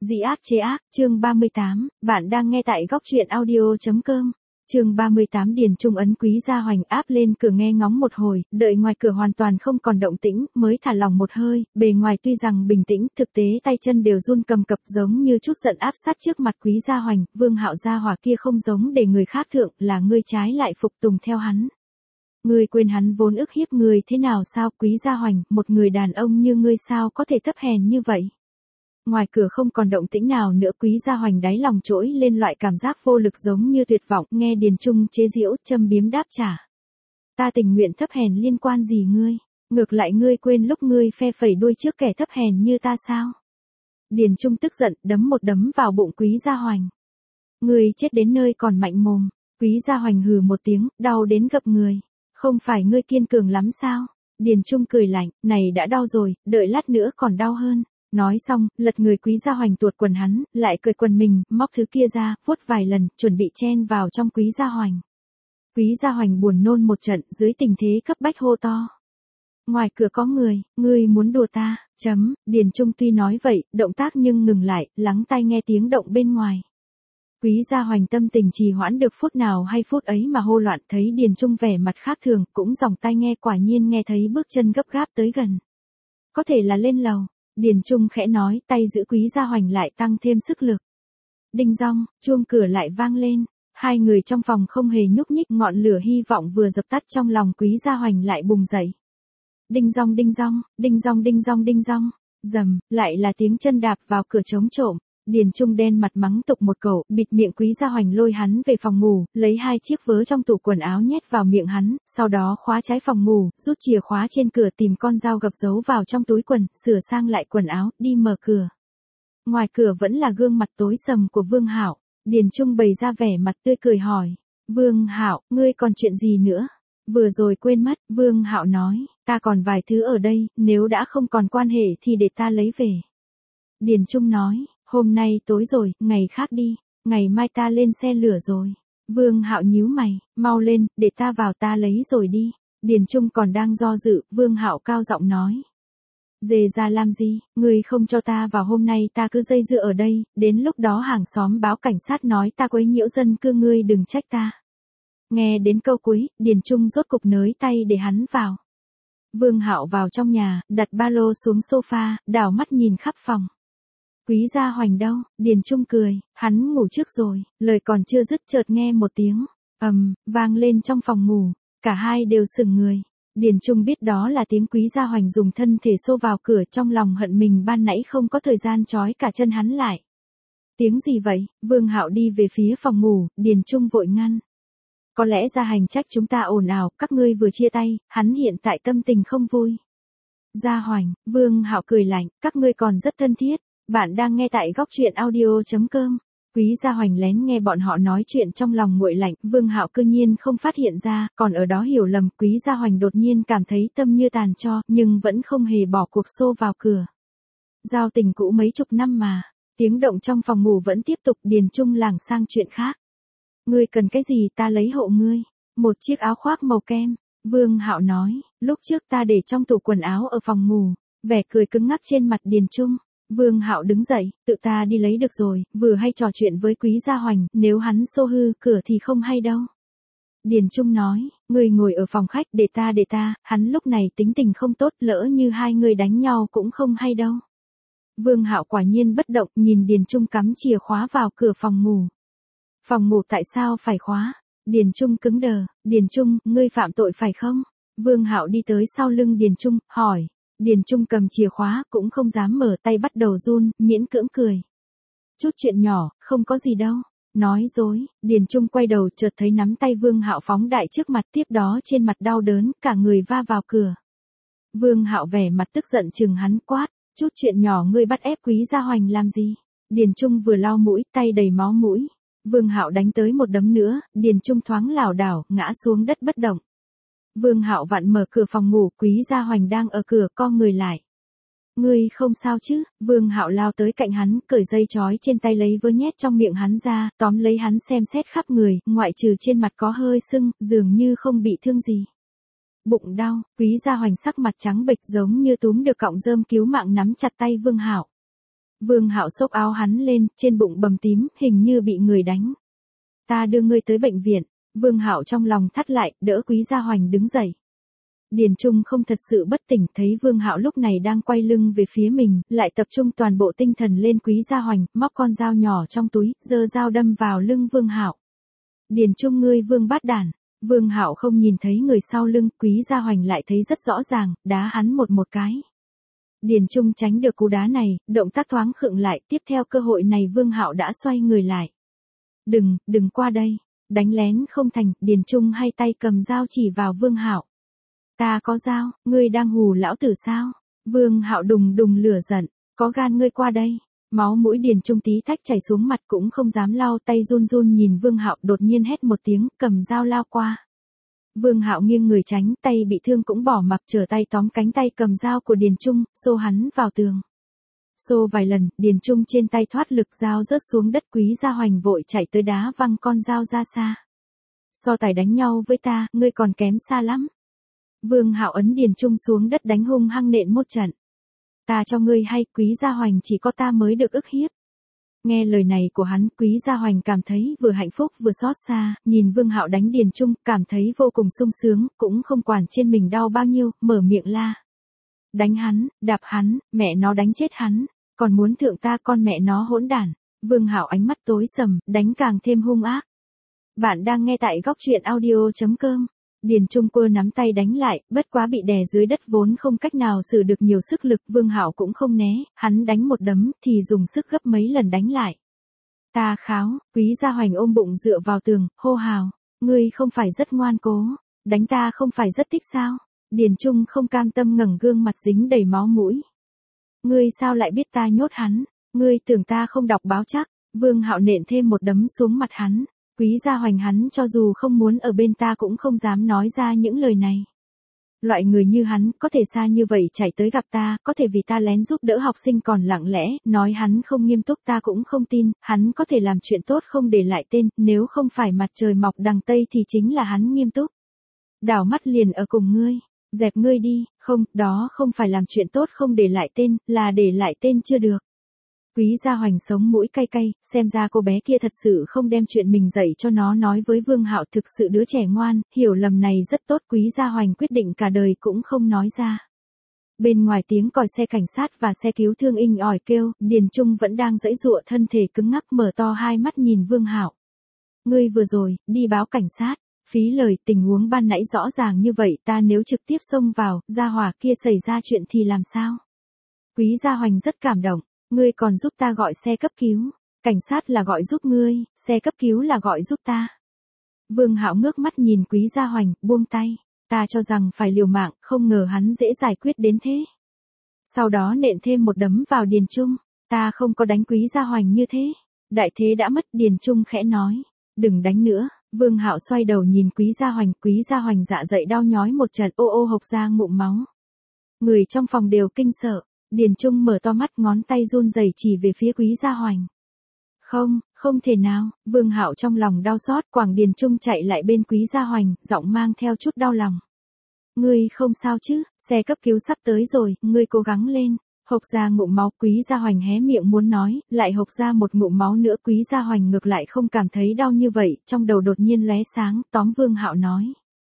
Dĩ ác chế ác, chương 38, bạn đang nghe tại góc truyện audio.com. Chương 38 Điền Trung ấn Quý Gia Hoành áp lên cửa nghe ngóng một hồi, đợi ngoài cửa hoàn toàn không còn động tĩnh, mới thả lỏng một hơi, bề ngoài tuy rằng bình tĩnh, thực tế tay chân đều run cầm cập giống như chút giận áp sát trước mặt Quý Gia Hoành, Vương Hạo gia hỏa kia không giống để người khác thượng, là ngươi trái lại phục tùng theo hắn. Ngươi quên hắn vốn ức hiếp người thế nào sao, Quý Gia Hoành, một người đàn ông như ngươi sao có thể thấp hèn như vậy. Ngoài cửa không còn động tĩnh nào nữa, Quý Gia Hoành đáy lòng trỗi lên loại cảm giác vô lực giống như tuyệt vọng, nghe Điền Trung chế giễu, châm biếm đáp trả. Ta tình nguyện thấp hèn liên quan gì ngươi, ngược lại ngươi quên lúc ngươi phe phẩy đuôi trước kẻ thấp hèn như ta sao. Điền Trung tức giận, đấm một đấm vào bụng Quý Gia Hoành. Ngươi chết đến nơi còn mạnh mồm. Quý Gia Hoành hừ một tiếng, đau đến gập người. Không phải ngươi kiên cường lắm sao? Điền Trung cười lạnh, này đã đau rồi, đợi lát nữa còn đau hơn. Nói xong, lật người Quý Gia Hoành tuột quần hắn, lại cởi quần mình, móc thứ kia ra, vuốt vài lần, chuẩn bị chen vào trong Quý Gia Hoành. Quý Gia Hoành buồn nôn một trận, dưới tình thế cấp bách hô to. Ngoài cửa có người, ngươi muốn đùa ta, Điền Trung tuy nói vậy, động tác nhưng ngừng lại, lắng tai nghe tiếng động bên ngoài. Quý Gia Hoành tâm tình trì hoãn được phút nào hay phút ấy mà hô loạn, thấy Điền Trung vẻ mặt khác thường, cũng dòng tai nghe, quả nhiên nghe thấy bước chân gấp gáp tới gần. Có thể là lên lầu. Điền Trung khẽ nói, tay giữ Quý Gia Hoành lại tăng thêm sức lực. Đinh dong, chuông cửa lại vang lên. Hai người trong phòng không hề nhúc nhích, ngọn lửa hy vọng vừa dập tắt trong lòng Quý Gia Hoành lại bùng dậy. Đinh dong đinh dong, đinh dong đinh dong đinh dong. Dầm, lại là tiếng chân đạp vào cửa trống trộm. Điền Trung đen mặt mắng tục một câu, bịt miệng Quý Gia Hoành lôi hắn về phòng ngủ, lấy hai chiếc vớ trong tủ quần áo nhét vào miệng hắn, sau đó khóa trái phòng ngủ, rút chìa khóa trên cửa, tìm con dao gập giấu vào trong túi quần, sửa sang lại quần áo, đi mở cửa. Ngoài cửa vẫn là gương mặt tối sầm của Vương Hạo. Điền Trung bày ra vẻ mặt tươi cười hỏi, Vương Hạo, ngươi còn chuyện gì nữa? Vừa rồi quên mất, Vương Hạo nói, ta còn vài thứ ở đây, nếu đã không còn quan hệ thì để ta lấy về. Điền Trung nói, hôm nay tối rồi, ngày khác đi, ngày mai ta lên xe lửa rồi. Vương Hạo nhíu mày, mau lên, để ta vào ta lấy rồi đi. Điền Trung còn đang do dự, Vương Hạo cao giọng nói. Dề ra làm gì, ngươi không cho ta vào hôm nay ta cứ dây dưa ở đây, đến lúc đó hàng xóm báo cảnh sát nói ta quấy nhiễu dân cư ngươi đừng trách ta. Nghe đến câu cuối, Điền Trung rốt cục nới tay để hắn vào. Vương Hạo vào trong nhà, đặt ba lô xuống sofa, đảo mắt nhìn khắp phòng. Quý Gia Hoành đâu? Điền Trung cười, hắn ngủ trước rồi, lời còn chưa dứt chợt nghe một tiếng vang lên trong phòng ngủ, cả hai đều sững người. Điền Trung biết đó là tiếng Quý Gia Hoành dùng thân thể xô vào cửa, trong lòng hận mình ban nãy không có thời gian trói cả chân hắn lại. Tiếng gì vậy? Vương Hạo đi về phía phòng ngủ, Điền Trung vội ngăn. Có lẽ Gia Hành trách chúng ta ồn ào, các ngươi vừa chia tay, hắn hiện tại tâm tình không vui. Gia Hoành, Vương Hạo cười lạnh, các ngươi còn rất thân thiết. Bạn đang nghe tại góc truyện audio.com. Quý Gia Hoành lén nghe bọn họ nói chuyện trong lòng nguội lạnh, Vương Hạo cư nhiên không phát hiện ra, còn ở đó hiểu lầm, Quý Gia Hoành đột nhiên cảm thấy tâm như tàn tro, nhưng vẫn không hề bỏ cuộc xô vào cửa. Giao tình cũ mấy chục năm mà, tiếng động trong phòng ngủ vẫn tiếp tục. Điền Trung lảng sang chuyện khác. Ngươi cần cái gì ta lấy hộ ngươi. Một chiếc áo khoác màu kem. Vương Hạo nói, lúc trước ta để trong tủ quần áo ở phòng ngủ. Vẻ cười cứng ngắc trên mặt Điền Trung. Vương Hạo đứng dậy, tự ta đi lấy được rồi, vừa hay trò chuyện với Quý Gia Hoành, nếu hắn xô hư cửa thì không hay đâu. Điền Trung nói, ngươi ngồi ở phòng khách, để ta, hắn lúc này tính tình không tốt, lỡ như hai người đánh nhau cũng không hay đâu. Vương Hạo quả nhiên bất động, nhìn Điền Trung cắm chìa khóa vào cửa phòng ngủ. Phòng ngủ tại sao phải khóa? Điền Trung cứng đờ, Điền Trung, ngươi phạm tội phải không? Vương Hạo đi tới sau lưng Điền Trung, hỏi. Điền Trung cầm chìa khóa, cũng không dám mở tay, bắt đầu run, miễn cưỡng cười. Chút chuyện nhỏ, không có gì đâu. Nói dối. Điền Trung quay đầu, chợt thấy nắm tay Vương Hạo phóng đại trước mặt, tiếp đó trên mặt đau đớn, cả người va vào cửa. Vương Hạo vẻ mặt tức giận chừng hắn, quát, chút chuyện nhỏ ngươi bắt ép Quý Gia Hoành làm gì? Điền Trung vừa lau mũi, tay đầy máu mũi. Vương Hạo đánh tới một đấm nữa, Điền Trung thoáng lảo đảo, ngã xuống đất bất động. Vương Hạo vặn mở cửa phòng ngủ, Quý Gia Hoành đang ở cửa, co người lại. Ngươi không sao chứ? Vương Hạo lao tới cạnh hắn, cởi dây trói trên tay lấy vớ nhét trong miệng hắn ra, tóm lấy hắn xem xét khắp người, ngoại trừ trên mặt có hơi sưng, dường như không bị thương gì. Bụng đau, Quý Gia Hoành sắc mặt trắng bệch giống như túm được cọng rơm cứu mạng, nắm chặt tay Vương Hạo. Vương Hạo xốc áo hắn lên, trên bụng bầm tím, hình như bị người đánh. Ta đưa ngươi tới bệnh viện. Vương Hạo trong lòng thắt lại, đỡ Quý Gia Hoành đứng dậy. Điền Trung không thật sự bất tỉnh, thấy Vương Hạo lúc này đang quay lưng về phía mình, lại tập trung toàn bộ tinh thần lên Quý Gia Hoành, móc con dao nhỏ trong túi, giơ dao đâm vào lưng Vương Hạo. Điền Trung, ngươi Vương bát đản. Vương Hạo không nhìn thấy người sau lưng, Quý Gia Hoành lại thấy rất rõ ràng, đá hắn một cái. Điền Trung tránh được cú đá này, động tác thoáng khựng lại, tiếp theo cơ hội này Vương Hạo đã xoay người lại. Đừng qua đây, đánh lén không thành, Điền Trung hay tay cầm dao chỉ vào Vương Hạo. Ta có dao, ngươi đang hù lão tử sao? Vương Hạo đùng đùng lửa giận, có gan ngươi qua đây. Máu mũi Điền Trung tí tách chảy xuống mặt cũng không dám lau, tay run run nhìn Vương Hạo, đột nhiên hét một tiếng, cầm dao lao qua. Vương Hạo nghiêng người tránh, tay bị thương cũng bỏ mặc, trở tay tóm cánh tay cầm dao của Điền Trung, xô hắn vào tường. Xô vài lần, Điền Trung trên tay thoát lực, dao rớt xuống đất. Quý Gia Hoành vội chạy tới đá văng con dao ra xa. So tài đánh nhau với ta, ngươi còn kém xa lắm. Vương Hạo ấn Điền Trung xuống đất đánh hung hăng nện một trận. Ta cho ngươi hay, Quý Gia Hoành chỉ có ta mới được ức hiếp. Nghe lời này của hắn, Quý Gia Hoành cảm thấy vừa hạnh phúc vừa xót xa, nhìn Vương Hạo đánh Điền Trung, cảm thấy vô cùng sung sướng, cũng không quản trên mình đau bao nhiêu, mở miệng la. Đánh hắn, đạp hắn, mẹ nó đánh chết hắn, còn muốn thượng ta, con mẹ nó hỗn đản. Vương Hạo ánh mắt tối sầm, đánh càng thêm hung ác. Bạn đang nghe tại góc truyện audio.com. Điền Trung Cơ nắm tay đánh lại, bất quá bị đè dưới đất vốn không cách nào sử được nhiều sức lực, Vương Hạo cũng không né, hắn đánh một đấm thì dùng sức gấp mấy lần đánh lại. Ta kháo, Quý Gia Hoành ôm bụng dựa vào tường, hô hào, ngươi không phải rất ngoan cố, đánh ta không phải rất thích sao? Điền Trung không cam tâm ngẩng gương mặt dính đầy máu mũi. Ngươi sao lại biết ta nhốt hắn? Ngươi tưởng ta không đọc báo chắc? Vương Hạo nện thêm một đấm xuống mặt hắn. Quý Gia Hoành hắn cho dù không muốn ở bên ta cũng không dám nói ra những lời này. Loại người như hắn, có thể xa như vậy chạy tới gặp ta, có thể vì ta lén giúp đỡ học sinh còn lặng lẽ, nói hắn không nghiêm túc ta cũng không tin, hắn có thể làm chuyện tốt không để lại tên, nếu không phải mặt trời mọc đằng Tây thì chính là hắn nghiêm túc. Đảo mắt liền ở cùng ngươi, dẹp ngươi đi, không, đó không phải làm chuyện tốt không để lại tên, là để lại tên chưa được. Quý Gia Hoành sống mũi cay cay, xem ra cô bé kia thật sự không đem chuyện mình dạy cho nó nói với Vương Hạo, thực sự đứa trẻ ngoan, hiểu lầm này rất tốt. Quý Gia Hoành quyết định cả đời cũng không nói ra. Bên ngoài tiếng còi xe cảnh sát và xe cứu thương inh ỏi kêu, Điền Trung vẫn đang giãy giụa, thân thể cứng ngắc, mở to hai mắt nhìn Vương Hạo. Ngươi vừa rồi, đi báo cảnh sát, phí lời, tình huống ban nãy rõ ràng như vậy, ta nếu trực tiếp xông vào, gia hỏa kia xảy ra chuyện thì làm sao? Quý Gia Hoành rất cảm động. Ngươi còn giúp ta gọi xe cấp cứu, cảnh sát là gọi giúp ngươi, xe cấp cứu là gọi giúp ta. Vương Hạo ngước mắt nhìn Quý Gia Hoành, buông tay, ta cho rằng phải liều mạng, không ngờ hắn dễ giải quyết đến thế. Sau đó nện thêm một đấm vào Điền Trung, ta không có đánh Quý Gia Hoành như thế. Đại thế đã mất, Điền Trung khẽ nói, đừng đánh nữa. Vương Hạo xoay đầu nhìn Quý Gia Hoành dạ dày đau nhói một trận, ô ô hộc ra ngụm máu. Người trong phòng đều kinh sợ. Điền Trung mở to mắt, ngón tay run rẩy chỉ về phía Quý Gia Hoành. Không thể nào, Vương Hạo trong lòng đau xót, quảng Điền Trung chạy lại bên Quý Gia Hoành, giọng mang theo chút đau lòng. Ngươi không sao chứ, xe cấp cứu sắp tới rồi, ngươi cố gắng lên. Hộc ra ngụm máu, Quý Gia Hoành hé miệng muốn nói, lại hộc ra một ngụm máu nữa. Quý Gia Hoành ngược lại không cảm thấy đau như vậy, trong đầu đột nhiên lóe sáng, tóm Vương Hạo nói.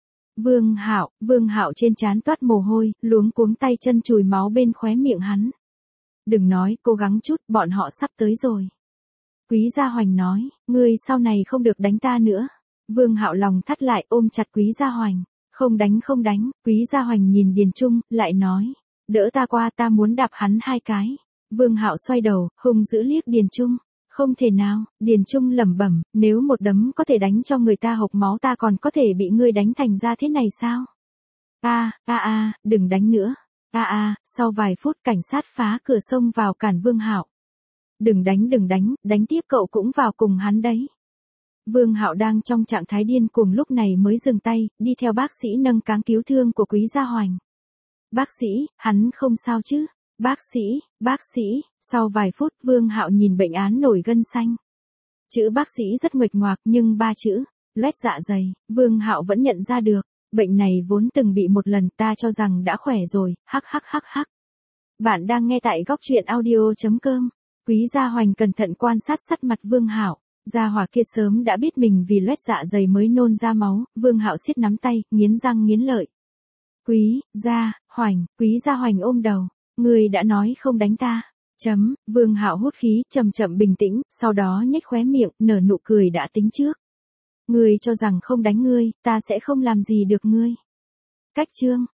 Vương Hạo trên trán toát mồ hôi, luống cuống tay chân chùi máu bên khóe miệng hắn. Đừng nói, cố gắng chút, bọn họ sắp tới rồi. Quý Gia Hoành nói, ngươi sau này không được đánh ta nữa. Vương Hạo lòng thắt lại, ôm chặt Quý Gia Hoành. Không đánh, Quý Gia Hoành nhìn Điền Trung, lại nói, đỡ ta qua, ta muốn đạp hắn hai cái. Vương Hạo xoay đầu, hung dữ liếc Điền Trung. Không thể nào, Điền Trung lẩm bẩm, nếu một đấm có thể đánh cho người ta hộc máu, ta còn có thể bị ngươi đánh thành ra thế này sao? Đừng đánh nữa. Sau vài phút cảnh sát phá cửa xông vào cản Vương Hạo. Đừng đánh tiếp cậu cũng vào cùng hắn đấy. Vương Hạo đang trong trạng thái điên cuồng lúc này mới dừng tay, đi theo bác sĩ nâng cáng cứu thương của Quý Gia Hoành. Bác sĩ, hắn không sao chứ? Bác sĩ, sau vài phút Vương Hạo nhìn bệnh án nổi gân xanh. Chữ bác sĩ rất nguệch ngoạc nhưng ba chữ, loét dạ dày, Vương Hạo vẫn nhận ra được, bệnh này vốn từng bị một lần, ta cho rằng đã khỏe rồi, hắc. Bạn đang nghe tại góc truyện audio.com. Quý Gia Hoành cẩn thận quan sát sắc mặt Vương Hạo. Gia hỏa kia sớm đã biết mình vì loét dạ dày mới nôn ra máu. Vương Hạo siết nắm tay, nghiến răng nghiến lợi. Quý Gia Hoành ôm đầu. Ngươi đã nói không đánh ta. Vương Hạo hút khí, chậm chậm bình tĩnh, sau đó nhếch khóe miệng, nở nụ cười đã tính trước. Ngươi cho rằng không đánh ngươi, ta sẽ không làm gì được ngươi. Cách chương